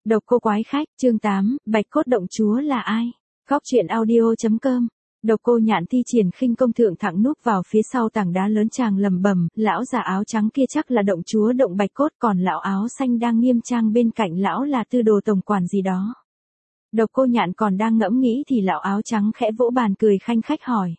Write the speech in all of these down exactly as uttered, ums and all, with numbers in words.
Độc cô quái khách, chương tám, Bạch cốt động chúa là ai? Góc truyện audio chấm com. Độc cô Nhạn thi triển khinh công thượng thẳng núp vào phía sau tảng đá lớn, chàng lầm bầm, lão già áo trắng kia chắc là động chúa động Bạch cốt, còn lão áo xanh đang nghiêm trang bên cạnh lão là tư đồ tổng quản gì đó. Độc cô Nhạn còn đang ngẫm nghĩ thì lão áo trắng khẽ vỗ bàn cười khanh khách hỏi.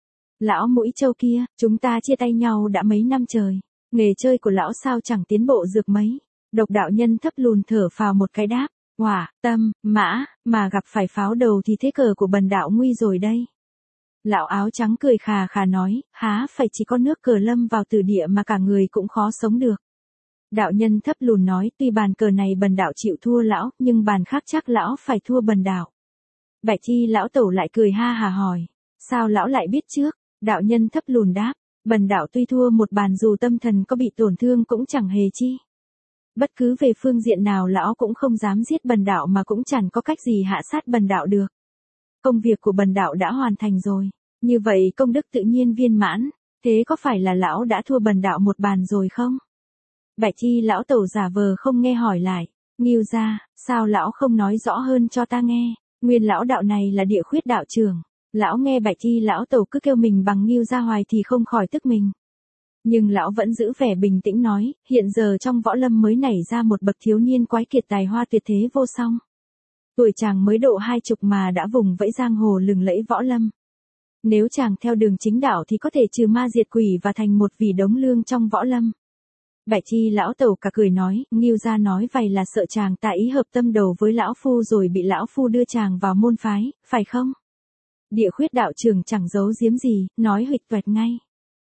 Lão mũi trâu kia, chúng ta chia tay nhau đã mấy năm trời, nghề chơi của lão sao chẳng tiến bộ dược mấy. Độc đạo nhân thấp lùn thở phào một cái đáp, hỏa, tâm, mã, mà gặp phải pháo đầu thì thế cờ của bần đạo nguy rồi đây. Lão áo trắng cười khà khà nói, há phải chỉ có nước cờ lâm vào tử địa mà cả người cũng khó sống được. Đạo nhân thấp lùn nói, tuy bàn cờ này bần đạo chịu thua lão, nhưng bàn khác chắc lão phải thua bần đạo. Bạch Chi lão tẩu lại cười ha hà hỏi, sao lão lại biết trước? Đạo nhân thấp lùn đáp, bần đạo tuy thua một bàn dù tâm thần có bị tổn thương cũng chẳng hề chi. Bất cứ về phương diện nào lão cũng không dám giết bần đạo mà cũng chẳng có cách gì hạ sát bần đạo được. Công việc của bần đạo đã hoàn thành rồi, như vậy công đức tự nhiên viên mãn, thế có phải là lão đã thua bần đạo một bàn rồi không? Bạch Chi lão tẩu giả vờ không nghe hỏi lại, Ngưu gia, sao lão không nói rõ hơn cho ta nghe? Nguyên lão đạo này là Địa Khuyết đạo trưởng. Lão nghe Bạch Chi lão tẩu cứ kêu mình bằng Ngưu gia hoài thì không khỏi tức mình. Nhưng lão vẫn giữ vẻ bình tĩnh nói, hiện giờ trong võ lâm mới nảy ra một bậc thiếu niên quái kiệt tài hoa tuyệt thế vô song. Tuổi chàng mới độ hai chục mà đã vùng vẫy giang hồ lừng lẫy võ lâm. Nếu chàng theo đường chính đạo thì có thể trừ ma diệt quỷ và thành một vị đống lương trong võ lâm. Bạch Chi lão tẩu cả cười nói, Ngưu gia nói vậy là sợ chàng ta ý hợp tâm đầu với lão phu rồi bị lão phu đưa chàng vào môn phái, phải không? Địa Khuyết đạo trưởng chẳng giấu giếm gì, nói huỵch toẹt ngay.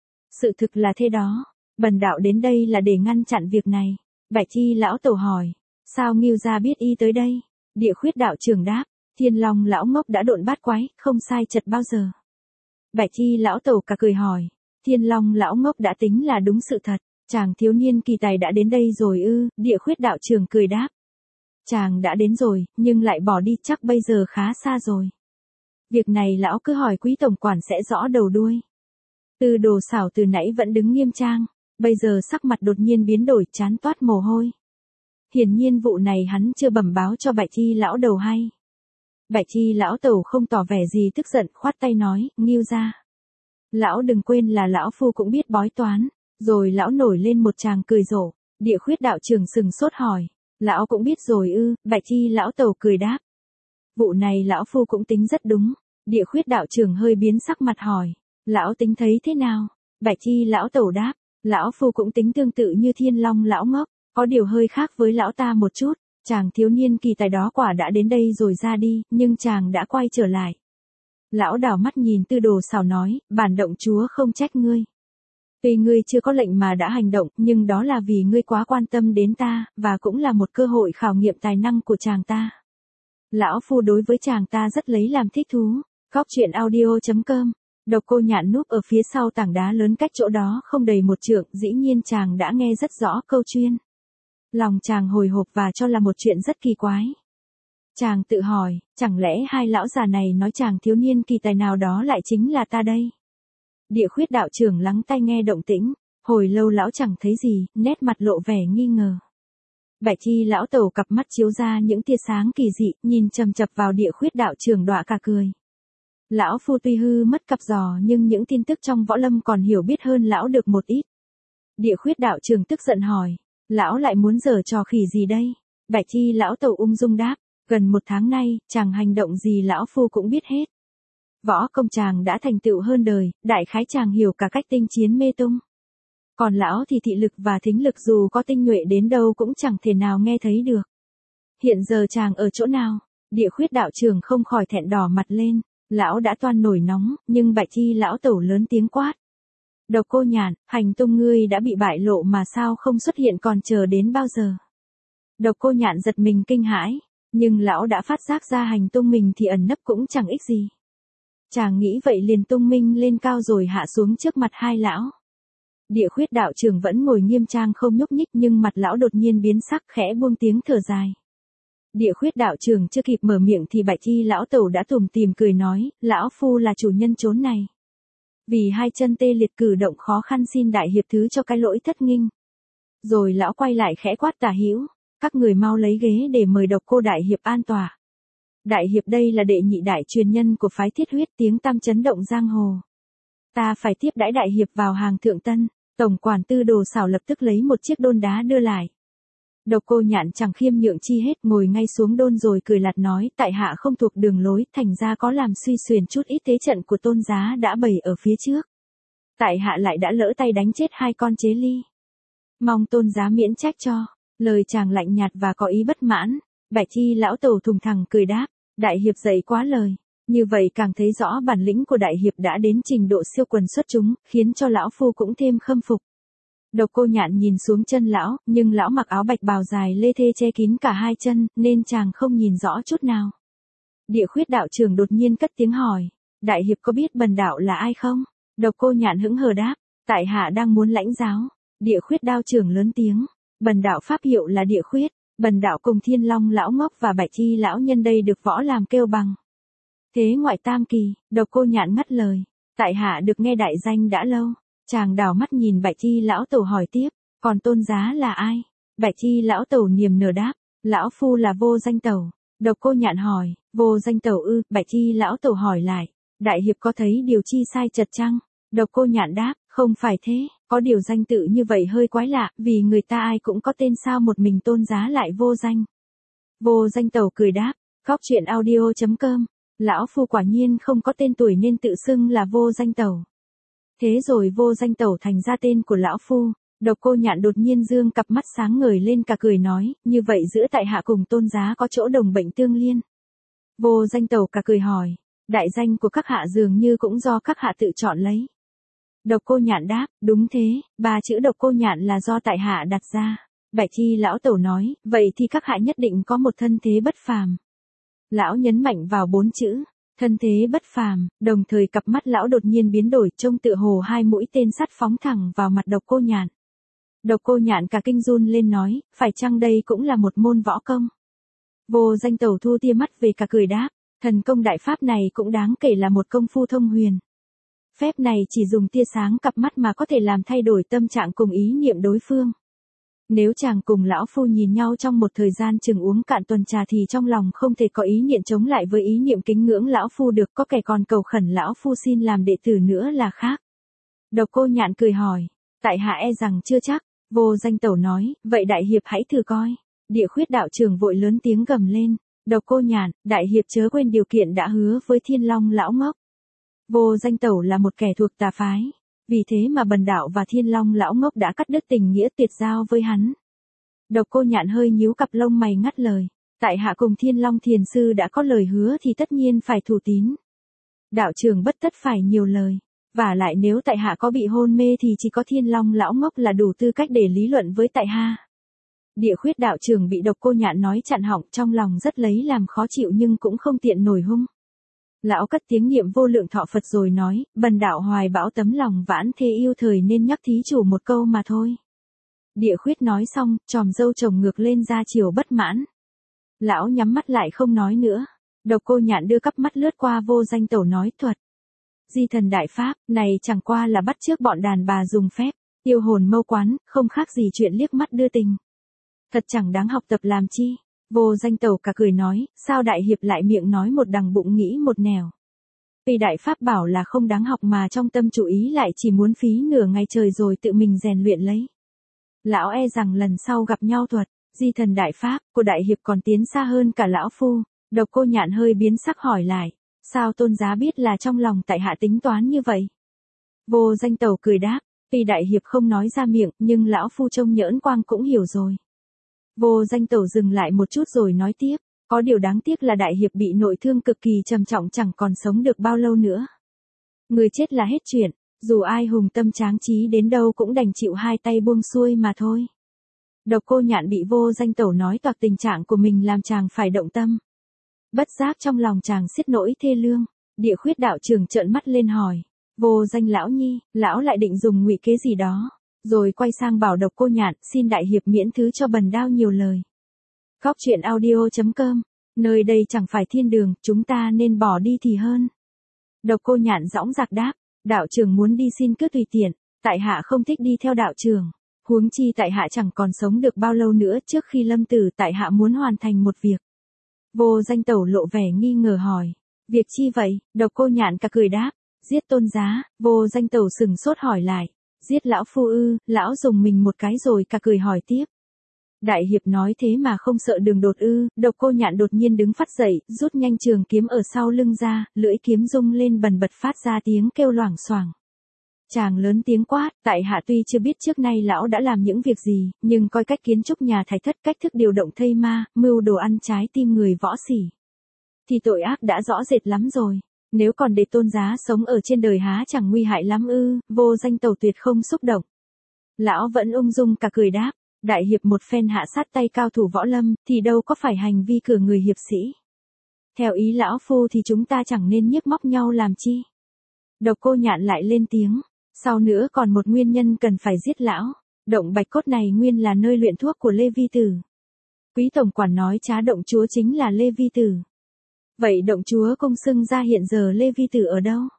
Sự thực là thế đó, bần đạo đến đây là để ngăn chặn việc này. Bạch Chi lão tẩu hỏi, sao Ngưu gia biết y tới đây? Địa Khuyết đạo trưởng đáp, Thiên Long lão ngốc đã độn bát quái, không sai chật bao giờ. Bạch Chi lão tẩu cả cười hỏi, Thiên Long lão ngốc đã tính là đúng sự thật, chàng thiếu niên kỳ tài đã đến đây rồi ư? Địa Khuyết đạo trưởng cười đáp, chàng đã đến rồi, nhưng lại bỏ đi chắc bây giờ khá xa rồi. Việc này lão cứ hỏi quý tổng quản sẽ rõ đầu đuôi. Tư đồ xảo từ nãy vẫn đứng nghiêm trang, bây giờ sắc mặt đột nhiên biến đổi, chán toát mồ hôi. Hiển nhiên vụ này hắn chưa bẩm báo cho Bạch Chi lão đầu hay. Bạch Chi lão tẩu không tỏ vẻ gì tức giận, khoát tay nói, Ngưu gia, lão đừng quên là lão phu cũng biết bói toán. Rồi lão nổi lên một tràng cười rộ. Địa Khuyết đạo trưởng sừng sốt hỏi, lão cũng biết rồi ư? Bạch Chi lão tẩu cười đáp, vụ này lão phu cũng tính rất đúng. Địa Khuyết đạo trưởng hơi biến sắc mặt hỏi, lão tính thấy thế nào? Bạch Chi lão tẩu đáp, lão phu cũng tính tương tự như Thiên Long lão ngốc, có điều hơi khác với lão ta một chút. Chàng thiếu niên kỳ tài đó quả đã đến đây rồi ra đi, nhưng chàng đã quay trở lại. Lão đảo mắt nhìn Tư đồ xảo nói, bản động chúa không trách ngươi. Tuy ngươi chưa có lệnh mà đã hành động, nhưng đó là vì ngươi quá quan tâm đến ta, và cũng là một cơ hội khảo nghiệm tài năng của chàng ta. Lão phu đối với chàng ta rất lấy làm thích thú. Góc truyện audio chấm com. Độc cô Nhạn núp ở phía sau tảng đá lớn cách chỗ đó không đầy một trượng, dĩ nhiên chàng đã nghe rất rõ câu chuyên. Lòng chàng hồi hộp và cho là một chuyện rất kỳ quái. Chàng tự hỏi, chẳng lẽ hai lão già này nói chàng thiếu niên kỳ tài nào đó lại chính là ta đây? Địa Khuyết đạo trưởng lắng tai nghe động tĩnh, hồi lâu lão chẳng thấy gì, nét mặt lộ vẻ nghi ngờ. Bạch Chi lão tẩu cặp mắt chiếu ra những tia sáng kỳ dị, nhìn chầm chập vào Địa Khuyết đạo trưởng đọa cả cười. Lão phu tuy hư mất cặp giò nhưng những tin tức trong võ lâm còn hiểu biết hơn lão được một ít. Địa Khuyết đạo trưởng tức giận hỏi, lão lại muốn giở trò khỉ gì đây? Bạch Chi lão tẩu ung dung đáp, gần một tháng nay, chàng hành động gì lão phu cũng biết hết. Võ công chàng đã thành tựu hơn đời, đại khái chàng hiểu cả cách tinh chiến mê tung. Còn lão thì thị lực và thính lực dù có tinh nhuệ đến đâu cũng chẳng thể nào nghe thấy được. Hiện giờ chàng ở chỗ nào? Địa Khuyết đạo trưởng không khỏi thẹn đỏ mặt lên, lão đã toan nổi nóng, nhưng Bạch Chi lão tẩu lớn tiếng quát. Độc cô Nhạn, hành tung ngươi đã bị bại lộ mà sao không xuất hiện còn chờ đến bao giờ? Độc cô Nhạn giật mình kinh hãi, nhưng lão đã phát giác ra hành tung mình thì ẩn nấp cũng chẳng ích gì. Chàng nghĩ vậy liền tung minh lên cao rồi hạ xuống trước mặt hai lão. Địa Khuyết đạo trưởng vẫn ngồi nghiêm trang không nhúc nhích nhưng mặt lão đột nhiên biến sắc khẽ buông tiếng thở dài. Địa Khuyết đạo trưởng chưa kịp mở miệng thì Bạch Chi lão tẩu đã tủm tỉm cười nói, lão phu là chủ nhân chốn này. Vì hai chân tê liệt cử động khó khăn xin đại hiệp thứ cho cái lỗi thất nghinh. Rồi lão quay lại khẽ quát Tả Hữu, các người mau lấy ghế để mời độc cô đại hiệp an tọa. Đại hiệp đây là đệ nhị đại truyền nhân của phái Thiết Huyết, tiếng tăm chấn động giang hồ. Ta phải tiếp đãi đại hiệp vào hàng thượng tân. Tổng quản tư Đồ Sảo lập tức lấy một chiếc đôn đá đưa lại. Độc Cô Nhạn chẳng khiêm nhượng chi hết, ngồi ngay xuống đôn rồi cười lạt nói, tại hạ không thuộc đường lối, thành ra có làm suy xuyển chút ít thế trận của Tôn giá đã bày ở phía trước. Tại hạ lại đã lỡ tay đánh chết hai con chế ly. Mong Tôn giá miễn trách cho. Lời chàng lạnh nhạt và có ý bất mãn. Bạch Chi lão tẩu thùng thẳng cười đáp, đại hiệp dạy quá lời. Như vậy càng thấy rõ bản lĩnh của đại hiệp đã đến trình độ siêu quần xuất chúng, khiến cho lão phu cũng thêm khâm phục. Độc Cô Nhạn nhìn xuống chân lão, nhưng lão mặc áo bạch bào dài lê thê che kín cả hai chân, nên chàng không nhìn rõ chút nào. Địa Khuyết đạo trưởng đột nhiên cất tiếng hỏi, đại hiệp có biết bần đạo là ai không? Độc Cô Nhạn hững hờ đáp, tại hạ đang muốn lãnh giáo. Địa Khuyết đạo trưởng lớn tiếng, bần đạo pháp hiệu là Địa Khuyết, bần đạo cùng Thiên Long lão ngốc và Bạch Chi lão nhân đây được võ làm kêu bằng. Thế ngoại tam kỳ, Độc Cô Nhạn ngắt lời, tại hạ được nghe đại danh đã lâu. Chàng đảo mắt nhìn Bạch Chi lão tẩu hỏi tiếp, còn Tôn giá là ai? Bạch Chi lão tẩu niềm nở đáp, lão phu là Vô Danh tẩu. Độc Cô Nhạn hỏi, Vô Danh tẩu ư? Bạch Chi lão tẩu hỏi lại, đại hiệp có thấy điều chi sai chật chăng? Độc Cô Nhạn đáp, không phải thế, có điều danh tự như vậy hơi quái lạ, vì người ta ai cũng có tên, sao một mình Tôn giá lại vô danh? Vô Danh tẩu cười đáp, Cóc Truyện Audio chấm com, lão phu quả nhiên không có tên tuổi nên tự xưng là Vô Danh tẩu. Thế rồi Vô Danh tẩu thành ra tên của lão phu. Độc Cô Nhạn đột nhiên dương cặp mắt sáng ngời lên cả cười nói, như vậy giữa tại hạ cùng Tôn giá có chỗ đồng bệnh tương liên. Vô Danh tẩu cả cười hỏi, đại danh của các hạ dường như cũng do các hạ tự chọn lấy. Độc Cô Nhạn đáp, đúng thế, ba chữ Độc Cô Nhạn là do tại hạ đặt ra. Bạch Chi lão tẩu nói, vậy thì các hạ nhất định có một thân thế bất phàm. Lão nhấn mạnh vào bốn chữ. Thân thế bất phàm, đồng thời cặp mắt lão đột nhiên biến đổi, trông tựa hồ hai mũi tên sắt phóng thẳng vào mặt Độc Cô Nhạn. Độc Cô Nhạn cả kinh run lên nói, phải chăng đây cũng là một môn võ công? Vô Danh tẩu thu tia mắt về cả cười đáp, thần công đại pháp này cũng đáng kể là một công phu thông huyền. Phép này chỉ dùng tia sáng cặp mắt mà có thể làm thay đổi tâm trạng cùng ý niệm đối phương. Nếu chàng cùng lão phu nhìn nhau trong một thời gian chừng uống cạn tuần trà thì trong lòng không thể có ý niệm chống lại với ý niệm kính ngưỡng lão phu được, có kẻ còn cầu khẩn lão phu xin làm đệ tử nữa là khác. Độc Cô Nhạn cười hỏi, tại hạ e rằng chưa chắc. Vô Danh tẩu nói, vậy đại hiệp hãy thử coi. Địa Khuyết đạo trưởng vội lớn tiếng gầm lên, Độc Cô Nhạn, đại hiệp chớ quên điều kiện đã hứa với Thiên Long lão ngốc. Vô Danh tẩu là một kẻ thuộc tà phái. Vì thế mà bần đạo và Thiên Long lão ngốc đã cắt đứt tình nghĩa tuyệt giao với hắn. Độc Cô Nhạn hơi nhíu cặp lông mày ngắt lời, tại hạ cùng Thiên Long thiền sư đã có lời hứa thì tất nhiên phải thủ tín. Đạo trưởng bất tất phải nhiều lời, và lại nếu tại hạ có bị hôn mê thì chỉ có Thiên Long lão ngốc là đủ tư cách để lý luận với tại hạ. Địa Khuyết đạo trưởng bị Độc Cô Nhạn nói chặn họng, trong lòng rất lấy làm khó chịu nhưng cũng không tiện nổi hung. Lão cất tiếng niệm vô lượng thọ Phật rồi nói, bần đạo hoài bão tấm lòng vãn thê yêu thời nên nhắc thí chủ một câu mà thôi. Địa Khuyết nói xong, chòm râu trồng ngược lên ra chiều bất mãn. Lão nhắm mắt lại không nói nữa. Độc Cô Nhạn đưa cắp mắt lướt qua Vô Danh tẩu nói thuật. Di thần đại pháp, này chẳng qua là bắt chước bọn đàn bà dùng phép, tiêu hồn mâu quán, không khác gì chuyện liếc mắt đưa tình. Thật chẳng đáng học tập làm chi. Vô Danh tẩu cả cười nói, sao đại hiệp lại miệng nói một đằng bụng nghĩ một nẻo. Vì đại pháp bảo là không đáng học mà trong tâm chủ ý lại chỉ muốn phí nửa ngày trời rồi tự mình rèn luyện lấy. Lão e rằng lần sau gặp nhau thuật, di thần đại pháp, của đại hiệp còn tiến xa hơn cả lão phu. Độc Cô Nhạn hơi biến sắc hỏi lại, sao Tôn giá biết là trong lòng tại hạ tính toán như vậy? Vô Danh tẩu cười đáp, vì đại hiệp không nói ra miệng, nhưng lão phu trông nhỡn quang cũng hiểu rồi. Vô Danh tẩu dừng lại một chút rồi nói tiếp, có điều đáng tiếc là đại hiệp bị nội thương cực kỳ trầm trọng, chẳng còn sống được bao lâu nữa. Người chết là hết chuyện, dù ai hùng tâm tráng trí đến đâu cũng đành chịu hai tay buông xuôi mà thôi. Độc Cô Nhạn bị Vô Danh tẩu nói toạc tình trạng của mình làm chàng phải động tâm. Bất giác trong lòng chàng xiết nỗi thê lương. Địa Khuyết đạo trưởng trợn mắt lên hỏi, Vô Danh lão nhi, lão lại định dùng ngụy kế gì đó? Rồi quay sang bảo Độc Cô Nhạn, xin đại hiệp miễn thứ cho bần đao nhiều lời. Cóc Truyện Audio chấm com, nơi đây chẳng phải thiên đường, chúng ta nên bỏ đi thì hơn. Độc Cô Nhạn dõng dạc đáp, đạo trưởng muốn đi xin cứ tùy tiện, tại hạ không thích đi theo đạo trưởng. Huống chi tại hạ chẳng còn sống được bao lâu nữa, trước khi lâm tử tại hạ muốn hoàn thành một việc. Vô Danh Tẩu lộ vẻ nghi ngờ hỏi. Việc chi vậy? Độc Cô Nhạn cả cười đáp. Giết Tôn Giá. Vô Danh Tẩu sừng sốt hỏi lại. Giết lão phu ư? Lão dùng mình một cái rồi cả cười hỏi tiếp. Đại hiệp nói thế mà không sợ đường đột ư? Độc Cô Nhạn đột nhiên đứng phát dậy, rút nhanh trường kiếm ở sau lưng ra, lưỡi kiếm rung lên bần bật phát ra tiếng kêu loảng xoảng. Chàng lớn tiếng quát, tại hạ tuy chưa biết trước nay lão đã làm những việc gì, nhưng coi cách kiến trúc nhà thái thất, cách thức điều động thây ma, mưu đồ ăn trái tim người võ sỉ, thì tội ác đã rõ rệt lắm rồi. Nếu còn để Tôn Giá sống ở trên đời há chẳng nguy hại lắm ư? Vô Danh Tẩu tuyệt không xúc động. Lão vẫn ung dung cả cười đáp. Đại hiệp một phen hạ sát tay cao thủ võ lâm, thì đâu có phải hành vi cửa người hiệp sĩ. Theo ý lão phu thì chúng ta chẳng nên nhức móc nhau làm chi. Độc Cô Nhạn lại lên tiếng. Sau nữa còn một nguyên nhân cần phải giết lão. Động Bạch Cốt này nguyên là nơi luyện thuốc của Lê Vi Tử. Quý tổng quản nói trá động chúa chính là Lê Vi Tử. Vậy động chúa công xưng ra hiện giờ Lê Vi Tử ở đâu?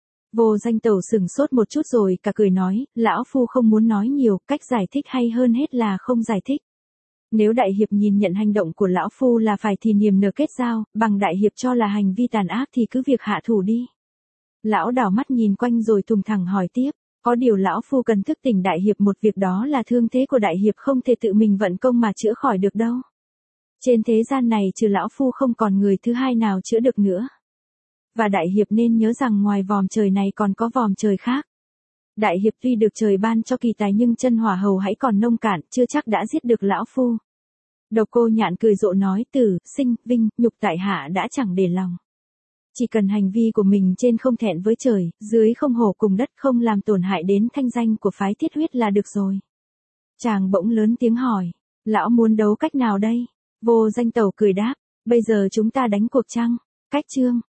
Vô Danh Tẩu sừng sốt một chút rồi cả cười nói, lão phu không muốn nói nhiều, cách giải thích hay hơn hết là không giải thích. Nếu đại hiệp nhìn nhận hành động của lão phu là phải thì niềm nở kết giao, bằng đại hiệp cho là hành vi tàn ác thì cứ việc hạ thủ đi. Lão đảo mắt nhìn quanh rồi thùng thẳng hỏi tiếp, có điều lão phu cần thức tỉnh đại hiệp một việc, đó là thương thế của đại hiệp không thể tự mình vận công mà chữa khỏi được đâu. Trên thế gian này trừ lão phu không còn người thứ hai nào chữa được nữa. Và đại hiệp nên nhớ rằng ngoài vòm trời này còn có vòm trời khác. Đại hiệp tuy được trời ban cho kỳ tài nhưng chân hỏa hầu hãy còn nông cạn, chưa chắc đã giết được lão phu. Độc Cô Nhạn cười rộ nói, Tử, Sinh, Vinh, nhục tại hạ đã chẳng để lòng. Chỉ cần hành vi của mình trên không thẹn với trời, dưới không hổ cùng đất, không làm tổn hại đến thanh danh của phái Thiết Huyết là được rồi. Chàng bỗng lớn tiếng hỏi, lão muốn đấu cách nào đây? Vô Danh Tẩu cười đáp, bây giờ chúng ta đánh cuộc chăng? Cách chương